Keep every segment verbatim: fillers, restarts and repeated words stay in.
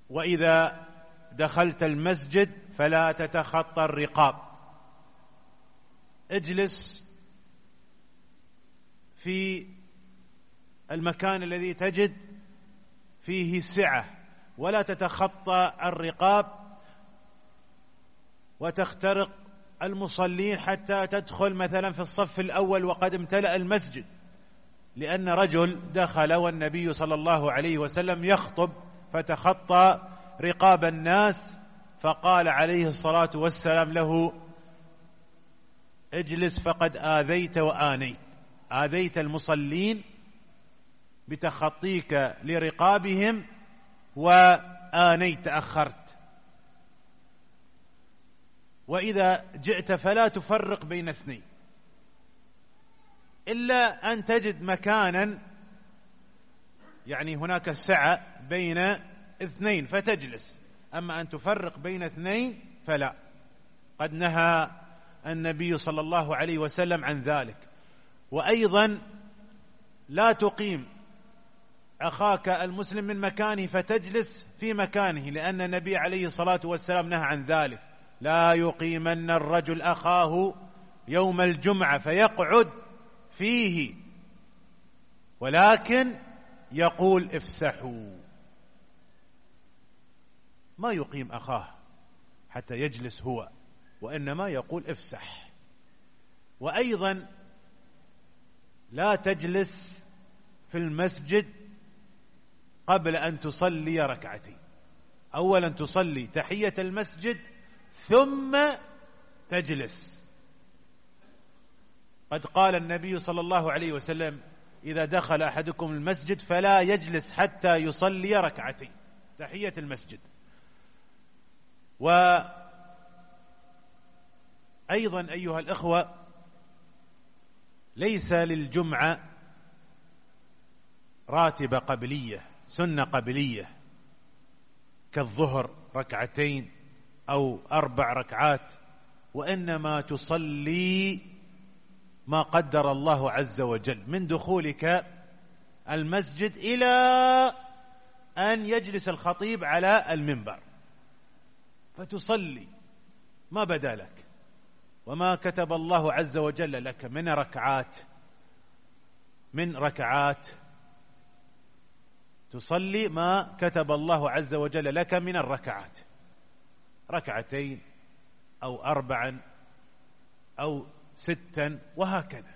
وإذا دخلت المسجد فلا تتخطى الرقاب، اجلس في المكان الذي تجد فيه سعة، ولا تتخطى الرقاب وتخترق المصلين حتى تدخل مثلا في الصف الأول وقد امتلأ المسجد، لأن رجل دخل والنبي صلى الله عليه وسلم يخطب فتخطى رقاب الناس، فقال عليه الصلاة والسلام له: اجلس فقد آذيت وآنيت، آذيت المصلين بتخطيك لرقابهم وآنيت، تأخرت. وإذا جئت فلا تفرق بين اثنين، إلا أن تجد مكانا يعني هناك سعة بين اثنين فتجلس، أما أن تفرق بين اثنين فلا، قد نهى النبي صلى الله عليه وسلم عن ذلك. وأيضا لا تقيم أخاك المسلم من مكانه فتجلس في مكانه، لأن النبي عليه الصلاة والسلام نهى عن ذلك: لا يقيمن الرجل أخاه يوم الجمعة فيقعد فيه، ولكن يقول افسحوا. ما يقيم أخاه حتى يجلس هو، وإنما يقول افسح. وأيضا لا تجلس في المسجد قبل أن تصلي ركعتين، أولا تصلي تحية المسجد ثم تجلس. قد قال النبي صلى الله عليه وسلم: إذا دخل أحدكم المسجد فلا يجلس حتى يصلي ركعتين تحية المسجد. وأيضا أيها الأخوة، ليس للجمعة راتبة قبلية، سنة قبلية كالظهر ركعتين أو أربع ركعات، وإنما تصلي ما قدر الله عز وجل من دخولك المسجد إلى أن يجلس الخطيب على المنبر، فتصلي ما بدا لك وما كتب الله عز وجل لك من ركعات من ركعات تصلي ما كتب الله عز وجل لك من الركعات، ركعتين أو أربعا أو ستا وهكذا.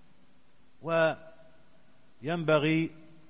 وينبغي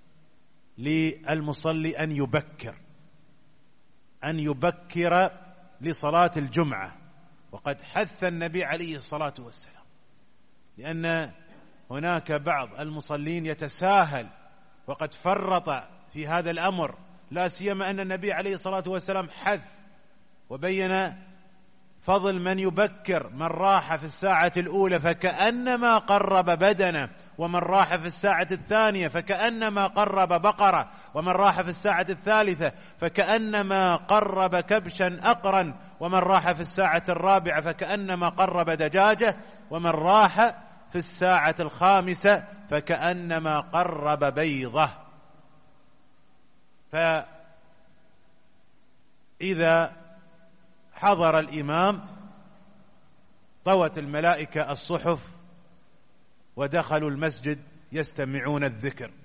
للمصلي أن يبكر أن يبكر لصلاة الجمعة، وقد حث النبي عليه الصلاة والسلام، لأن هناك بعض المصلين يتساهل وقد فرط في هذا الأمر، لا سيما أن النبي عليه الصلاة والسلام حث وبين فضل من يبكر: من راح في الساعة الأولى فكأنما قرب بدنه، ومن راح في الساعة الثانية فكأنما قرب بقرة، ومن راح في الساعة الثالثة فكأنما قرب كبشا أقرا، ومن راح في الساعة الرابعة فكأنما قرب دجاجة، ومن راح في الساعة الخامسة فكأنما قرب بيضة. فإذا حضر الإمام طوت الملائكة الصحف ودخلوا المسجد يستمعون الذكر.